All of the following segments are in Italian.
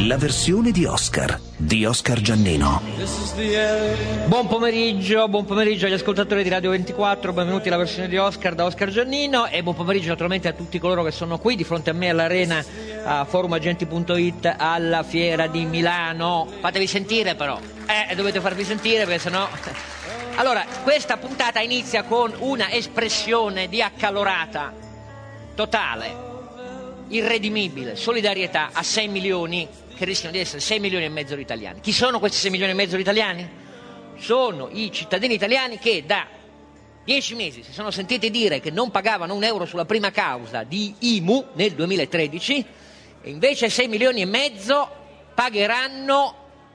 la versione di Oscar Giannino. Buon pomeriggio agli ascoltatori di Radio 24, benvenuti alla versione di Oscar da Oscar Giannino e buon pomeriggio naturalmente a tutti coloro che sono qui di fronte a me all'Arena a forumagenti.it alla Fiera di Milano. Fatevi sentire però, dovete farvi sentire perché sennò... Allora, questa puntata inizia con una espressione di accalorata, totale, irredimibile solidarietà a 6 milioni che rischiano di essere 6 milioni e mezzo di italiani. Chi sono questi 6 milioni e mezzo di italiani? Sono i cittadini italiani che da 10 mesi si sono sentiti dire che non pagavano un euro sulla prima causa di IMU nel 2013 e invece 6 milioni e mezzo pagheranno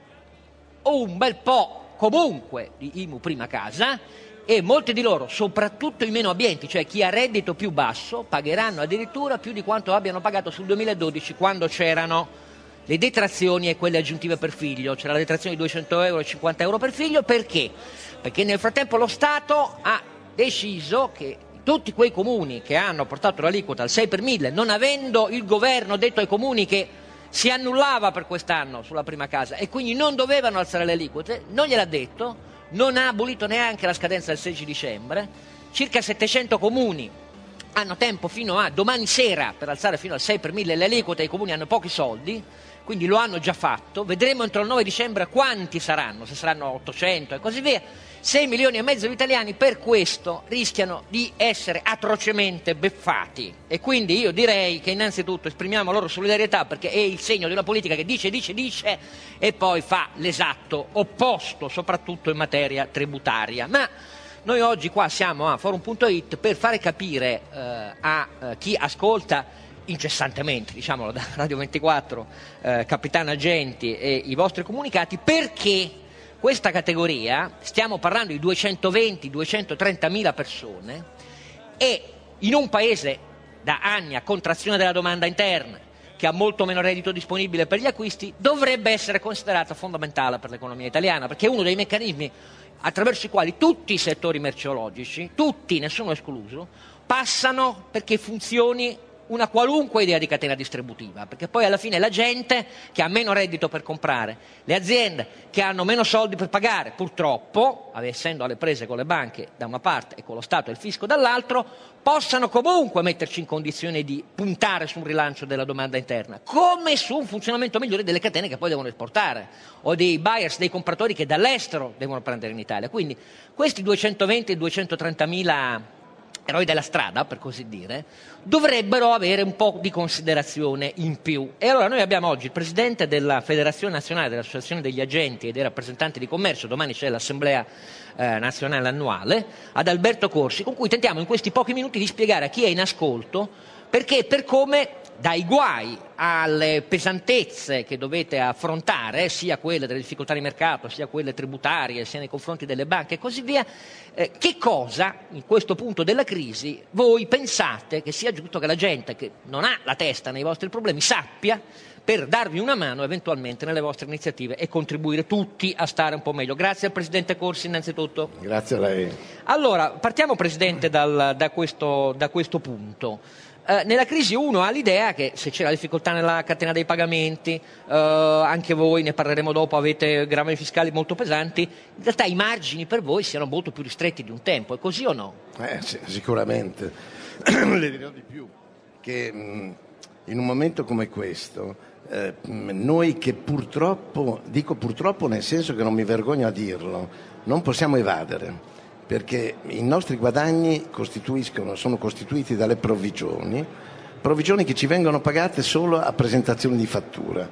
un bel po' comunque di IMU prima casa e molti di loro, soprattutto i meno abbienti, cioè chi ha reddito più basso, pagheranno addirittura più di quanto abbiano pagato sul 2012 quando c'erano le detrazioni e quelle aggiuntive per figlio. C'era la detrazione di 200 euro e 50 euro per figlio. Perché? Perché nel frattempo lo Stato ha deciso che tutti quei comuni che hanno portato l'aliquota al 6 per 1000, non avendo il governo detto ai comuni che si annullava per quest'anno sulla prima casa e quindi non dovevano alzare le aliquote, non gliel'ha detto, non ha abolito neanche la scadenza del 16 dicembre, circa 700 comuni hanno tempo fino a domani sera per alzare fino al 6 per 1000 le aliquote, i comuni hanno pochi soldi, quindi lo hanno già fatto, vedremo entro il 9 dicembre quanti saranno, se saranno 800 e così via. 6 milioni e mezzo di italiani per questo rischiano di essere atrocemente beffati e quindi io direi che innanzitutto esprimiamo loro solidarietà perché è il segno di una politica che dice e poi fa l'esatto opposto, soprattutto in materia tributaria. Ma noi oggi qua siamo a forum.it per fare capire a chi ascolta incessantemente, diciamolo, da Radio 24, Capitano Agenti e i vostri comunicati, perché questa categoria, stiamo parlando di 220-230 mila persone, e in un paese da anni a contrazione della domanda interna, che ha molto meno reddito disponibile per gli acquisti, dovrebbe essere considerata fondamentale per l'economia italiana, perché è uno dei meccanismi attraverso i quali tutti i settori merceologici, tutti, nessuno escluso, passano perché funzioni una qualunque idea di catena distributiva, perché poi alla fine la gente che ha meno reddito per comprare, le aziende che hanno meno soldi per pagare, purtroppo, essendo alle prese con le banche da una parte e con lo Stato e il fisco dall'altro, possano comunque metterci in condizione di puntare su un rilancio della domanda interna, come su un funzionamento migliore delle catene che poi devono esportare, o dei buyers, dei compratori che dall'estero devono prendere in Italia. Quindi questi 220-230 mila eroi della strada, per così dire, dovrebbero avere un po' di considerazione in più. E allora noi abbiamo oggi il presidente della Federazione Nazionale dell'Associazione degli Agenti e dei Rappresentanti di Commercio, domani c'è l'Assemblea Nazionale Annuale, Adalberto Corsi, con cui tentiamo in questi pochi minuti di spiegare a chi è in ascolto perché e per come dai guai alle pesantezze che dovete affrontare, sia quelle delle difficoltà di mercato, sia quelle tributarie, sia nei confronti delle banche e così via, che cosa in questo punto della crisi voi pensate che sia giusto che la gente che non ha la testa nei vostri problemi sappia per darvi una mano eventualmente nelle vostre iniziative e contribuire tutti a stare un po' meglio. Grazie al Presidente Corsi innanzitutto. Grazie a lei. Allora, partiamo Presidente da questo punto. Nella crisi uno ha l'idea che se c'è la difficoltà nella catena dei pagamenti, anche voi, ne parleremo dopo, avete gravami fiscali molto pesanti, in realtà i margini per voi siano molto più ristretti di un tempo, è così o no? Sì, sicuramente. Le dirò di più, che in un momento come questo, noi che purtroppo, dico purtroppo nel senso che non mi vergogno a dirlo, non possiamo evadere, perché i nostri guadagni sono costituiti dalle provvigioni che ci vengono pagate solo a presentazione di fattura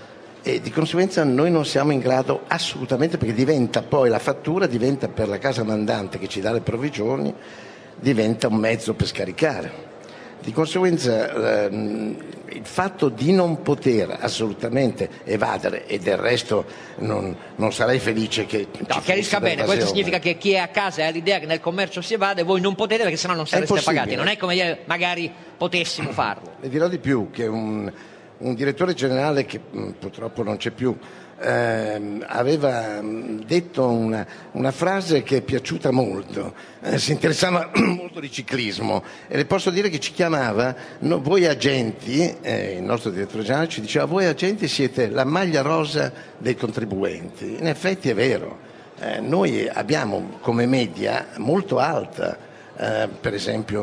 e di conseguenza noi non siamo in grado assolutamente, perché diventa poi la fattura, diventa per la casa mandante che ci dà le provvigioni, diventa un mezzo per scaricare. Di conseguenza il fatto di non poter assolutamente evadere, e del resto non sarei felice che no, chiarisca bene, questo significa che chi è a casa e ha l'idea che nel commercio si evade, voi non potete perché sennò non sareste pagati, non è come magari potessimo farlo. Le dirò di più, che un direttore generale che purtroppo non c'è più, aveva detto una frase che è piaciuta molto, si interessava molto di ciclismo e le posso dire che ci chiamava, voi agenti, il nostro direttore generale ci diceva: voi agenti siete la maglia rosa dei contribuenti. In effetti è vero, noi abbiamo come media molto alta, per esempio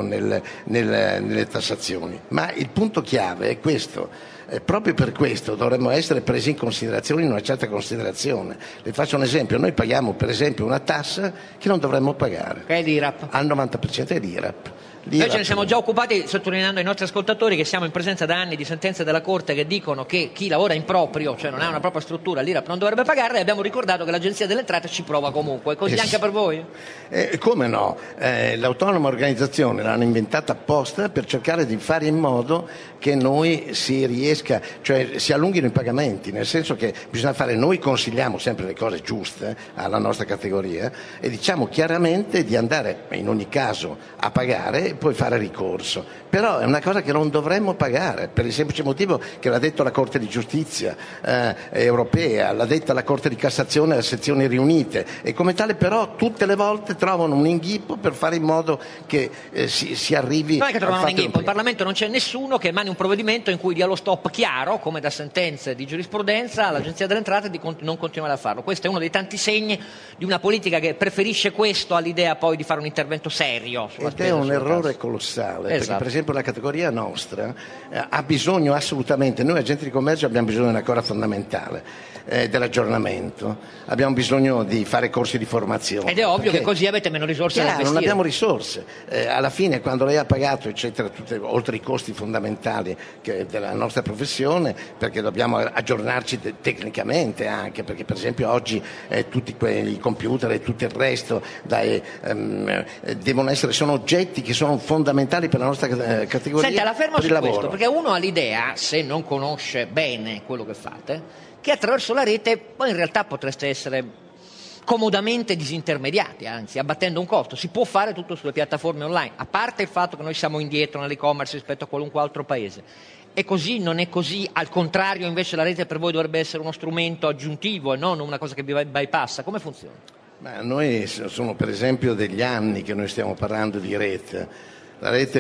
nelle tassazioni, ma il punto chiave è questo. Proprio per questo dovremmo essere presi in considerazione, in una certa considerazione. Le faccio un esempio: noi paghiamo per esempio una tassa che non dovremmo pagare, che è l'IRAP. Al 90% è l'IRAP. Noi ce ne siamo già occupati, sottolineando ai nostri ascoltatori che siamo in presenza da anni di sentenze della Corte che dicono che chi lavora in proprio, cioè non ha una propria struttura, l'IRAP non dovrebbe pagarla, e abbiamo ricordato che l'Agenzia delle Entrate ci prova comunque. Così anche per voi? Come no? L'autonoma organizzazione l'hanno inventata apposta per cercare di fare in modo che noi si riesca, cioè si allunghino i pagamenti, nel senso che bisogna fare, noi consigliamo sempre le cose giuste alla nostra categoria e diciamo chiaramente di andare in ogni caso a pagare, poi fare ricorso. Però è una cosa che non dovremmo pagare, per il semplice motivo che l'ha detto la Corte di Giustizia europea, l'ha detta la Corte di Cassazione a sezioni riunite, e come tale però tutte le volte trovano un inghippo per fare in modo che si arrivi non è che trovano al un inghippo, in Parlamento non c'è nessuno che emani un provvedimento in cui dia lo stop chiaro, come da sentenze di giurisprudenza, all'Agenzia delle Entrate di non continuare a farlo. Questo è uno dei tanti segni di una politica che preferisce questo all'idea poi di fare un intervento serio sulla spesa. Ed è un errore colossale, perché per esempio la categoria nostra ha bisogno assolutamente, noi agenti di commercio abbiamo bisogno di una cosa fondamentale, dell'aggiornamento, abbiamo bisogno di fare corsi di formazione. Ed è ovvio che così avete meno risorse da investire. Non abbiamo risorse, alla fine quando lei ha pagato eccetera, oltre i costi fondamentali della nostra professione, perché dobbiamo aggiornarci tecnicamente anche, perché per esempio oggi tutti i computer e tutto il resto devono essere, sono oggetti che sono fondamentali per la nostra categoria. Senta, la fermo su lavoro. questo, perché uno ha l'idea, se non conosce bene quello che fate, che attraverso la rete poi in realtà potreste essere comodamente disintermediati, anzi abbattendo un costo. Si può fare tutto sulle piattaforme online, a parte il fatto che noi siamo indietro nell'e-commerce rispetto a qualunque altro paese. È così? Non è così? Al contrario, invece la rete per voi dovrebbe essere uno strumento aggiuntivo e non una cosa che vi bypassa? Come funziona? Ma noi sono per esempio degli anni che noi stiamo parlando di rete. La rete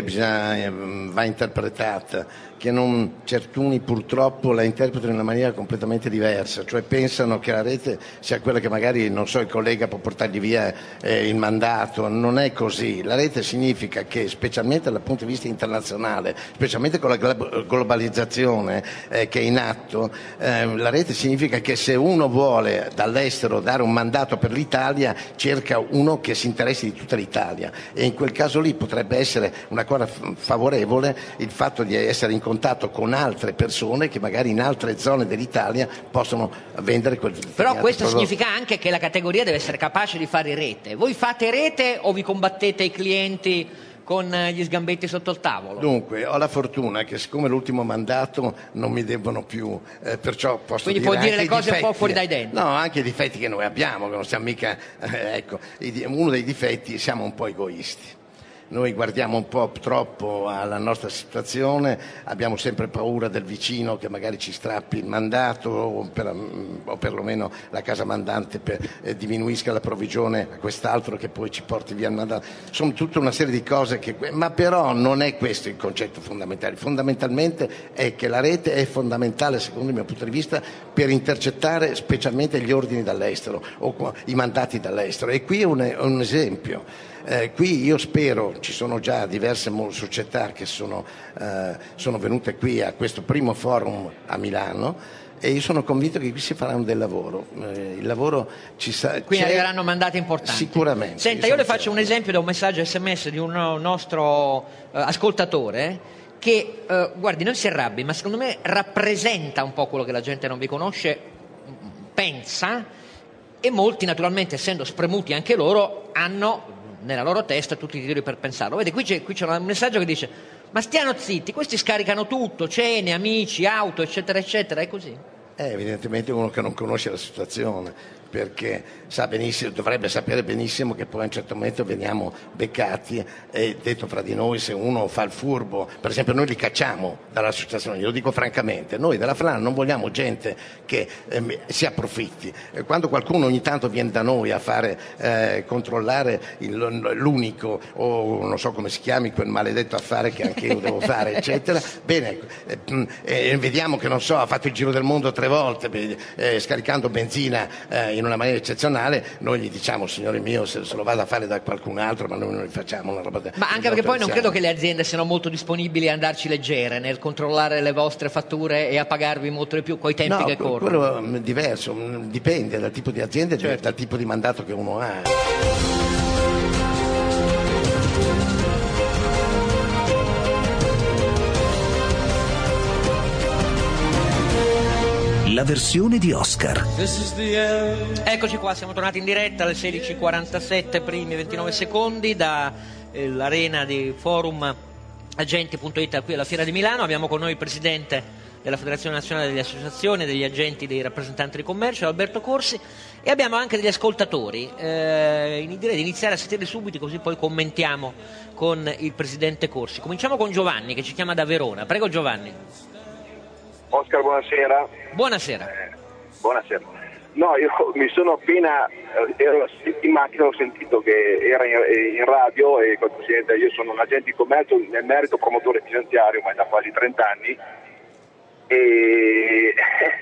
va interpretata, che certuni purtroppo la interpretano in una maniera completamente diversa, cioè pensano che la rete sia quella che magari, non so, il collega può portargli via il mandato. Non è così. La rete significa che, specialmente dal punto di vista internazionale, specialmente con la globalizzazione che è in atto, la rete significa che se uno vuole dall'estero dare un mandato per l'Italia, cerca uno che si interessi di tutta l'Italia, e in quel caso lì potrebbe essere una cosa favorevole il fatto di essere in contatto con altre persone che magari in altre zone dell'Italia possono vendere quel Però questo prodotto. significa anche che la categoria deve essere capace di fare rete. Voi fate rete o vi combattete i clienti con gli sgambetti sotto il tavolo? Dunque, ho la fortuna che siccome l'ultimo mandato non mi debbono più, perciò posso Quindi dire puoi dire anche le cose difetti, un po' fuori dai denti. No, anche i difetti che noi abbiamo, che non siamo mica, ecco, uno dei difetti, siamo un po' egoisti. Noi guardiamo un po' troppo alla nostra situazione, abbiamo sempre paura del vicino che magari ci strappi il mandato o perlomeno la casa mandante diminuisca la provvigione a quest'altro che poi ci porti via il mandato. Sono tutta una serie di cose ma però non è questo il concetto fondamentale. Fondamentalmente è che la rete è fondamentale, secondo il mio punto di vista, per intercettare specialmente gli ordini dall'estero o i mandati dall'estero, e qui è un esempio. Qui io spero, ci sono già diverse società che sono venute qui a questo primo forum a Milano, e io sono convinto che qui si farà del lavoro. Il lavoro ci sarà. Quindi arriveranno mandati importanti. Sicuramente. Senta, io le faccio un esempio da un messaggio SMS di un nostro ascoltatore che, guardi, non si arrabbi, ma secondo me rappresenta un po' quello che la gente non vi conosce, pensa, e molti naturalmente, essendo spremuti anche loro, hanno nella loro testa tutti i titoli per pensarlo. Vede, qui c'è un messaggio che dice: ma stiano zitti, questi scaricano tutto, cene, amici, auto, eccetera eccetera. È così? È evidentemente uno che non conosce la situazione, perché sa benissimo, dovrebbe sapere benissimo che poi a un certo momento veniamo beccati, e detto fra di noi, se uno fa il furbo, per esempio noi li cacciamo dall'associazione, glielo dico francamente, noi della FLAN non vogliamo gente che si approfitti. Quando qualcuno ogni tanto viene da noi a fare controllare l'unico, o non so come si chiami quel maledetto affare che anche io devo fare, eccetera, bene, vediamo che non so, ha fatto il giro del mondo 3 volte scaricando benzina in una maniera eccezionale, noi gli diciamo, signore mio, se lo vada a fare da qualcun altro, ma noi non li facciamo una roba ma anche perché poi non credo che le aziende siano molto disponibili a andarci leggere nel controllare le vostre fatture e a pagarvi molto di più coi tempi che corrono. Quello è diverso, dipende dal tipo di azienda e dal tipo di mandato che uno ha. La versione di Oscar. Eccoci qua, siamo tornati in diretta alle 16:47 primi 29 secondi dall'arena di Forum Agenti.it qui alla Fiera di Milano. Abbiamo con noi il presidente della Federazione Nazionale delle Associazioni, degli agenti, dei rappresentanti di commercio, Alberto Corsi, e abbiamo anche degli ascoltatori. Direi di iniziare a sentire subito, così poi commentiamo con il presidente Corsi. Cominciamo con Giovanni che ci chiama da Verona. Prego Giovanni. Oscar, buonasera. Buonasera. Buonasera. No, io mi sono appena, ero in macchina, ho sentito che era in radio, e col Presidente, io sono un agente di commercio, nel merito promotore finanziario, ma da quasi 30 anni, e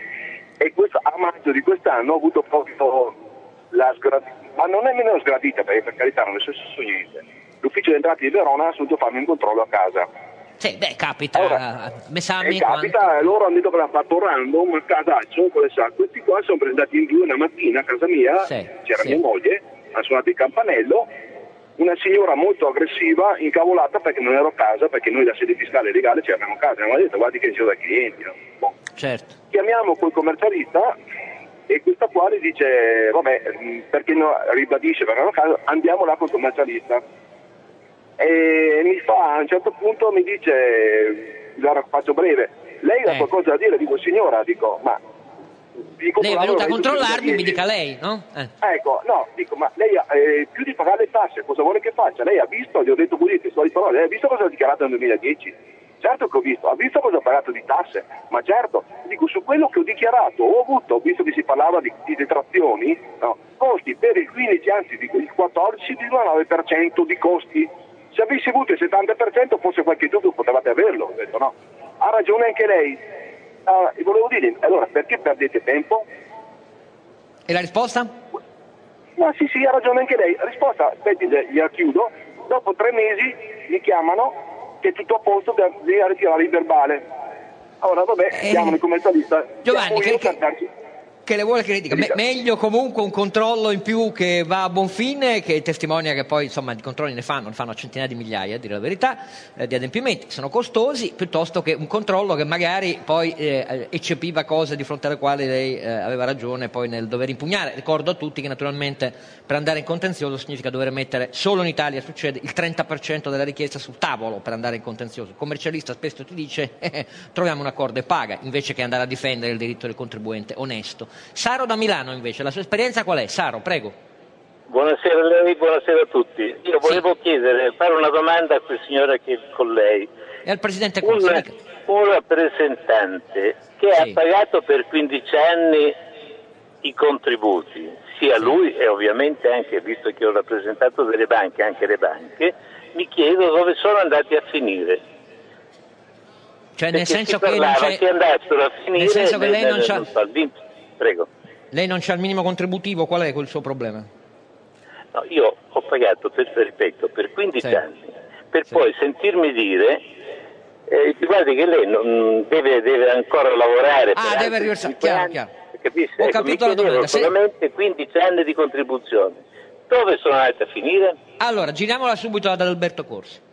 a maggio di quest'anno ho avuto proprio la sgradita, ma non è nemmeno sgradita, perché per carità non è successo niente. L'ufficio di entrate di Verona ha assunto farmi un controllo a casa. Sì, capita. Allora, capita, loro hanno detto che l'ha fatto random, un casaccio, questi qua sono presentati in 2 una mattina a casa mia, c'era mia moglie, ha suonato il campanello, una signora molto aggressiva, incavolata perché non ero a casa, perché noi da sede fiscale legale c'eravamo a casa, e mi ha detto guardi che c'è da clienti. No? Boh. Certo. Chiamiamo quel commercialista e questa qua gli dice, vabbè, perché ribadisce, perché non a casa, andiamo là col commercialista. E mi fa, a un certo punto mi dice, faccio breve, lei ha qualcosa da dire? Dico, signora, ma lei è venuta a controllarmi, mi dica lei, no? Ecco, no, dico, ma lei più di pagare le tasse, cosa vuole che faccia? Lei ha visto, gli ho detto così, testuali parole, lei ha visto cosa ha dichiarato nel 2010? Certo che ho visto cosa ha pagato di tasse, ma certo, dico, su quello che ho dichiarato, ho visto che si parlava di detrazioni, no, costi per il 15, anzi il 14,9% di costi. Se avessi avuto il 70% forse qualche dubbio potevate averlo, ho detto no. Ha ragione anche lei. Volevo dire, allora perché perdete tempo? E la risposta? No, sì, ha ragione anche lei. La risposta, aspetti, gliela chiudo, dopo 3 mesi mi chiamano che è tutto a posto, devi ritirare il verbale. Allora vabbè, chiamano il commercialista. Giovanni, che le vuole che le dica? Meglio comunque un controllo in più che va a buon fine, che testimonia che poi insomma di controlli ne fanno a centinaia di migliaia, a dire la verità, di adempimenti sono costosi, piuttosto che un controllo che magari poi eccepiva cose di fronte alle quali lei aveva ragione poi nel dover impugnare. Ricordo a tutti che naturalmente per andare in contenzioso significa dover mettere, solo in Italia succede, il 30% della richiesta sul tavolo per andare in contenzioso. Il commercialista spesso ti dice troviamo un accordo e paga, invece che andare a difendere il diritto del contribuente onesto. Saro da Milano invece, la sua esperienza qual è? Saro, prego. Buonasera a lei, buonasera a tutti. Io volevo fare una domanda a quel signore che è con lei. E al Presidente Corsi. Un rappresentante che ha pagato per 15 anni i contributi, sia lui e ovviamente anche, visto che ho rappresentato delle banche, anche le banche, mi chiedo dove sono andati a finire. Cioè nel senso che non c'è, che andassero a finire, nel senso che lei non c'ha, prego. Lei non c'ha il minimo contributivo, qual è quel suo problema? No, io ho pagato, ripeto, per 15 anni, per poi sentirmi dire guardi che lei non deve ancora lavorare. Deve riversare, chiaro. Capisci? Ho capito la domanda. Solamente 15 anni di contribuzione. Dove sono andati a finire? Allora, giriamola subito ad Alberto Corsi.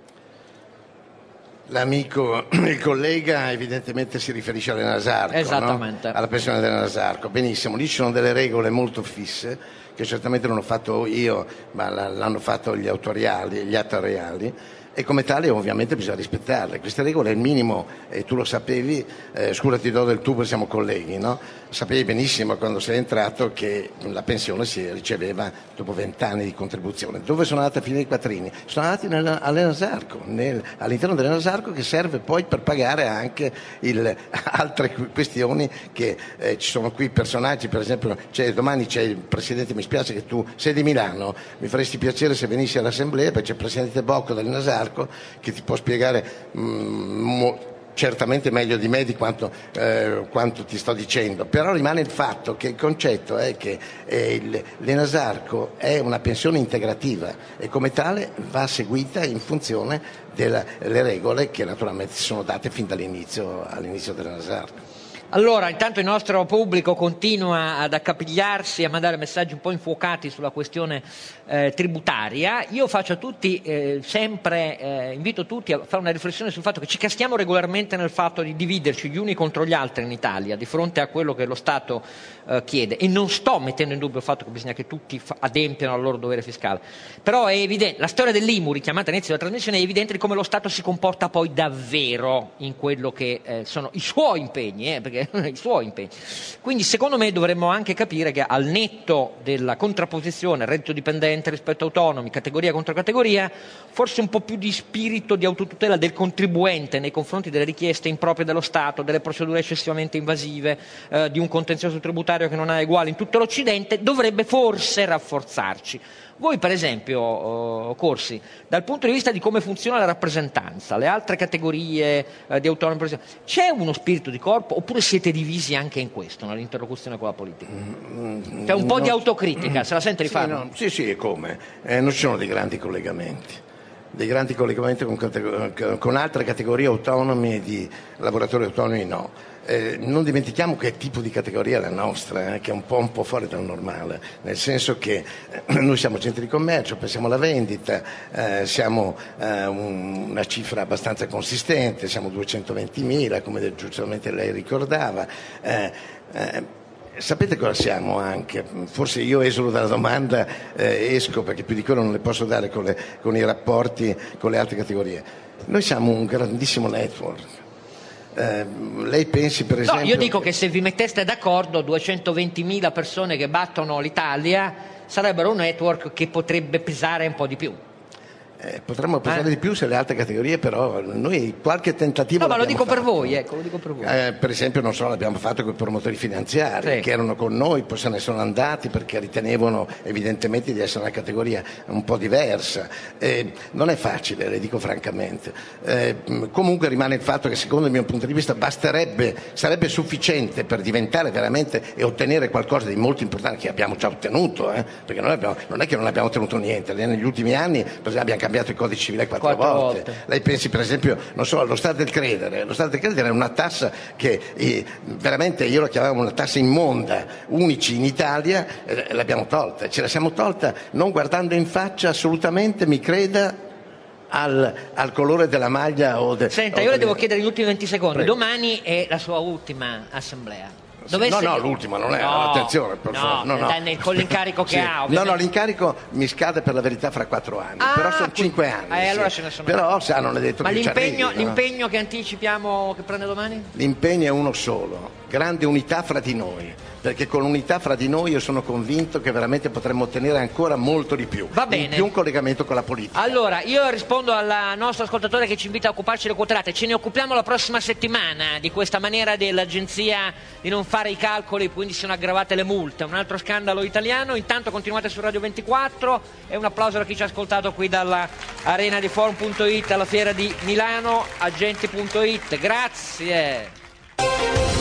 L'amico, il collega evidentemente si riferisce all'Enasarco, esattamente, no? Alla pensione dell'Enasarco. Benissimo, lì ci sono delle regole molto fisse che certamente non ho fatto io, ma l'hanno fatto gli autoriali, gli attoriali, e come tale ovviamente bisogna rispettarle. Queste regole è il minimo, e tu lo sapevi, scusa ti do del tu perché siamo colleghi, no? Sapevi benissimo quando sei entrato che la pensione si riceveva dopo 20 anni di contribuzione. Dove sono andati a finire i quattrini? Sono andati all'Enasarco, all'interno dell'Enasarco, che serve poi per pagare anche altre questioni che ci sono qui personaggi, per esempio domani c'è il Presidente, mi spiace che tu sei di Milano, mi faresti piacere se venissi all'Assemblea, perché c'è il Presidente Bocco dell'Enasarco che ti può spiegare certamente meglio di me di quanto ti sto dicendo, però rimane il fatto che il concetto è che l'Enasarco è una pensione integrativa e come tale va seguita in funzione delle regole che naturalmente sono date fin all'inizio dell'Enasarco. Allora, intanto il nostro pubblico continua ad accapigliarsi, a mandare messaggi un po' infuocati sulla questione tributaria. Io faccio a tutti invito tutti a fare una riflessione sul fatto che ci caschiamo regolarmente nel fatto di dividerci gli uni contro gli altri in Italia di fronte a quello che lo Stato chiede, e non sto mettendo in dubbio il fatto che bisogna che tutti adempiano al loro dovere fiscale, però è evidente, la storia dell'IMU richiamata all'inizio della trasmissione è evidente di come lo Stato si comporta poi davvero in quello che sono i suoi impegni, perché i suoi impegni. Quindi secondo me dovremmo anche capire che al netto della contrapposizione reddito dipendente rispetto a autonomi, categoria contro categoria, forse un po' più di spirito di autotutela del contribuente nei confronti delle richieste improprie dello Stato, delle procedure eccessivamente invasive, di un contenzioso tributario che non ha eguali in tutto l'Occidente, dovrebbe forse rafforzarci. Voi per esempio, Corsi, dal punto di vista di come funziona la rappresentanza, le altre categorie di autonomi, c'è uno spirito di corpo oppure siete divisi anche in questo, nell'interlocuzione con la politica? C'è un po' di autocritica, se la sente di farlo? Sì, e come? Non ci sono dei grandi collegamenti con altre categorie autonomi e di lavoratori autonomi, no. Non dimentichiamo che tipo di categoria è la nostra, che è un po' fuori dal normale, nel senso che noi siamo centri di commercio, pensiamo alla vendita, siamo una cifra abbastanza consistente, siamo 220.000, come giustamente lei ricordava. Sapete cosa siamo anche? Forse io esolo dalla domanda, esco perché più di quello non le posso dare con i rapporti con le altre categorie. Noi siamo un grandissimo network. Lei pensi per esempio... No, io dico che se vi metteste d'accordo 220.000 persone che battono l'Italia sarebbero un network che potrebbe pesare un po' di più. Potremmo pensare di più se le altre categorie, però noi qualche tentativo ma lo dico fatto. Per voi, lo dico per voi. Per esempio, non so, l'abbiamo fatto con i promotori finanziari che erano con noi, poi se ne sono andati perché ritenevano evidentemente di essere una categoria un po' diversa. Non è facile, le dico francamente. Comunque rimane il fatto che secondo il mio punto di vista sarebbe sufficiente per diventare veramente e ottenere qualcosa di molto importante che abbiamo già ottenuto, perché noi non è che non abbiamo ottenuto niente, negli ultimi anni per esempio, abbiamo cambiato il codice civile quattro volte. Lei pensi per esempio, non so, allo Stato del credere. Lo Stato del credere è una tassa che veramente io la chiamavo una tassa immonda, unici in Italia, l'abbiamo tolta. Ce la siamo tolta non guardando in faccia assolutamente, mi creda, al colore della maglia Senta, io le devo chiedere gli ultimi 20 secondi. Prego. Domani è la sua ultima assemblea. No, l'ultima non è, attenzione, per favore. Con l'incarico che ha, ovviamente. No, l'incarico mi scade per la verità fra 4 anni, però sono 5 anni. Allora ce ne sono. Però non è detto. Ma che l'impegno che anticipiamo che prende domani? L'impegno è uno solo, grande unità fra di noi, perché con l'unità fra di noi io sono convinto che veramente potremmo ottenere ancora molto di più. Va bene. In più un collegamento con la politica. Allora, io rispondo al nostro ascoltatore che ci invita a occuparci delle quote latte. Ce ne occupiamo la prossima settimana di questa maniera dell'agenzia di non fare i calcoli, quindi sono aggravate le multe. Un altro scandalo italiano. Intanto continuate su Radio 24 e un applauso a chi ci ha ascoltato qui dalla arena di Forum.it alla fiera di Milano, agenti.it. Grazie.